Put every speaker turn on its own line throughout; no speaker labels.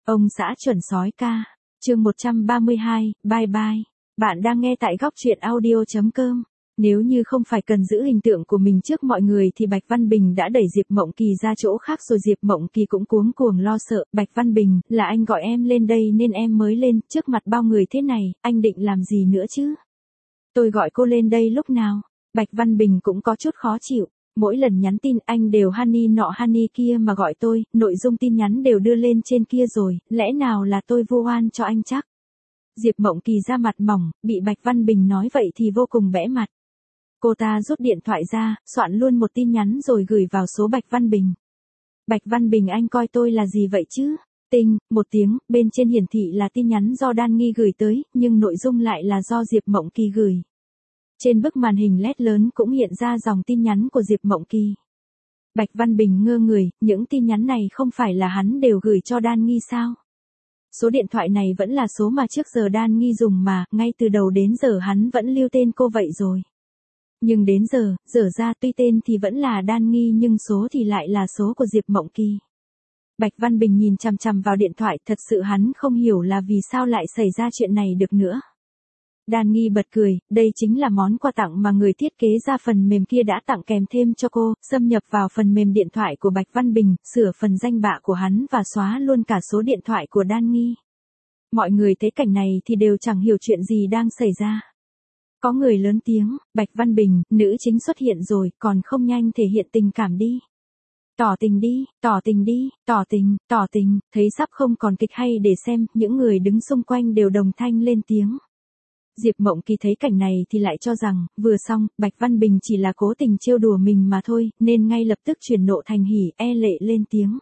Ông xã chuẩn sói ca. Chương 132, bye bye. Bạn đang nghe tại góc truyện audio.com. Nếu như không phải cần giữ hình tượng của mình trước mọi người thì Bạch Văn Bình đã đẩy Diệp Mộng Kỳ ra chỗ khác rồi. Diệp Mộng Kỳ cũng cuống cuồng lo sợ. Bạch Văn Bình, là anh gọi em lên đây nên em mới lên, trước mặt bao người thế này, anh định làm gì nữa chứ? Tôi gọi cô lên đây lúc nào? Bạch Văn Bình cũng có chút khó chịu. Mỗi lần nhắn tin anh đều honey nọ honey kia mà gọi tôi, nội dung tin nhắn đều đưa lên trên kia rồi, lẽ nào là tôi vu oan cho anh chắc? Diệp Mộng Kỳ da mặt mỏng, bị Bạch Văn Bình nói vậy thì vô cùng bẽ mặt. Cô ta rút điện thoại ra, soạn luôn một tin nhắn rồi gửi vào số Bạch Văn Bình. Bạch Văn Bình, anh coi tôi là gì vậy chứ? Tinh, một tiếng, bên trên hiển thị là tin nhắn do Đan Nghi gửi tới, nhưng nội dung lại là do Diệp Mộng Kỳ gửi. Trên bức màn hình LED lớn cũng hiện ra dòng tin nhắn của Diệp Mộng Kỳ. Bạch Văn Bình ngơ người, những tin nhắn này không phải là hắn đều gửi cho Đan Nghi sao? Số điện thoại này vẫn là số mà trước giờ Đan Nghi dùng mà, ngay từ đầu đến giờ hắn vẫn lưu tên cô vậy rồi. Nhưng đến giờ, dở ra tuy tên thì vẫn là Đan Nghi nhưng số thì lại là số của Diệp Mộng Kỳ. Bạch Văn Bình nhìn chằm chằm vào điện thoại, thật sự hắn không hiểu là vì sao lại xảy ra chuyện này được nữa. Đan Nghi bật cười, đây chính là món quà tặng mà người thiết kế ra phần mềm kia đã tặng kèm thêm cho cô, xâm nhập vào phần mềm điện thoại của Bạch Văn Bình, sửa phần danh bạ của hắn và xóa luôn cả số điện thoại của Đan Nghi. Mọi người thấy cảnh này thì đều chẳng hiểu chuyện gì đang xảy ra. Có người lớn tiếng, Bạch Văn Bình, nữ chính xuất hiện rồi, còn không nhanh thể hiện tình cảm đi. Tỏ tình đi, tỏ tình đi, tỏ tình, thấy sắp không còn kịch hay để xem, những người đứng xung quanh đều đồng thanh lên tiếng. Diệp Mộng Kỳ thấy cảnh này thì lại cho rằng, vừa xong, Bạch Văn Bình chỉ là cố tình trêu đùa mình mà thôi, nên ngay lập tức chuyển nộ thành hỉ, e lệ lên tiếng.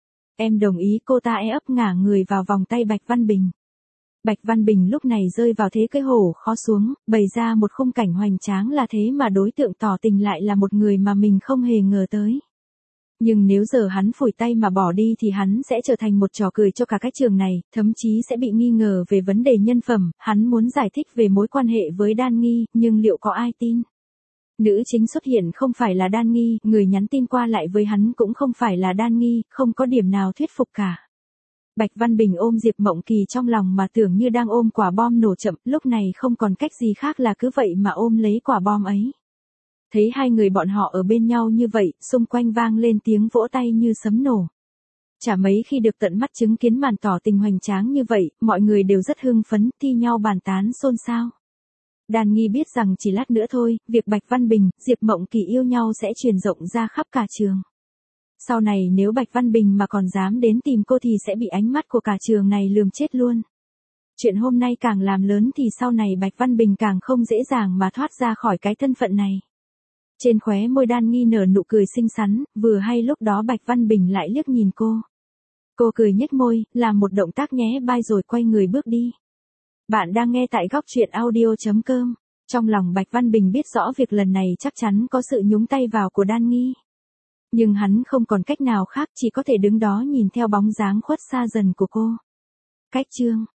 Em đồng ý. Cô ta e ấp ngả người vào vòng tay Bạch Văn Bình. Bạch Văn Bình lúc này rơi vào thế cái hổ khó xuống, bày ra một khung cảnh hoành tráng là thế mà đối tượng tỏ tình lại là một người mà mình không hề ngờ tới. Nhưng nếu giờ hắn phủi tay mà bỏ đi thì hắn sẽ trở thành một trò cười cho cả cái trường này, thậm chí sẽ bị nghi ngờ về vấn đề nhân phẩm. Hắn muốn giải thích về mối quan hệ với Đan Nghi, nhưng liệu có ai tin? Nữ chính xuất hiện không phải là Đan Nghi, người nhắn tin qua lại với hắn cũng không phải là Đan Nghi, không có điểm nào thuyết phục cả. Bạch Văn Bình ôm Diệp Mộng Kỳ trong lòng mà tưởng như đang ôm quả bom nổ chậm, lúc này không còn cách gì khác là cứ vậy mà ôm lấy quả bom ấy. Thấy hai người bọn họ ở bên nhau như vậy, xung quanh vang lên tiếng vỗ tay như sấm nổ. Chả mấy khi được tận mắt chứng kiến màn tỏ tình hoành tráng như vậy, mọi người đều rất hưng phấn, thi nhau bàn tán xôn xao. Đan Nghi biết rằng chỉ lát nữa thôi, việc Bạch Văn Bình, Diệp Mộng Kỳ yêu nhau sẽ truyền rộng ra khắp cả trường. Sau này nếu Bạch Văn Bình mà còn dám đến tìm cô thì sẽ bị ánh mắt của cả trường này lườm chết luôn. Chuyện hôm nay càng làm lớn thì sau này Bạch Văn Bình càng không dễ dàng mà thoát ra khỏi cái thân phận này. Trên khóe môi Đan Nghi nở nụ cười xinh xắn, vừa hay lúc đó Bạch Văn Bình lại liếc nhìn cô. Cô cười nhếch môi, làm một động tác nhé bye rồi quay người bước đi. Bạn đang nghe tại góc truyện audio.com. Trong lòng Bạch Văn Bình biết rõ việc lần này chắc chắn có sự nhúng tay vào của Đan Nghi. Nhưng hắn không còn cách nào khác, chỉ có thể đứng đó nhìn theo bóng dáng khuất xa dần của cô. Cách chương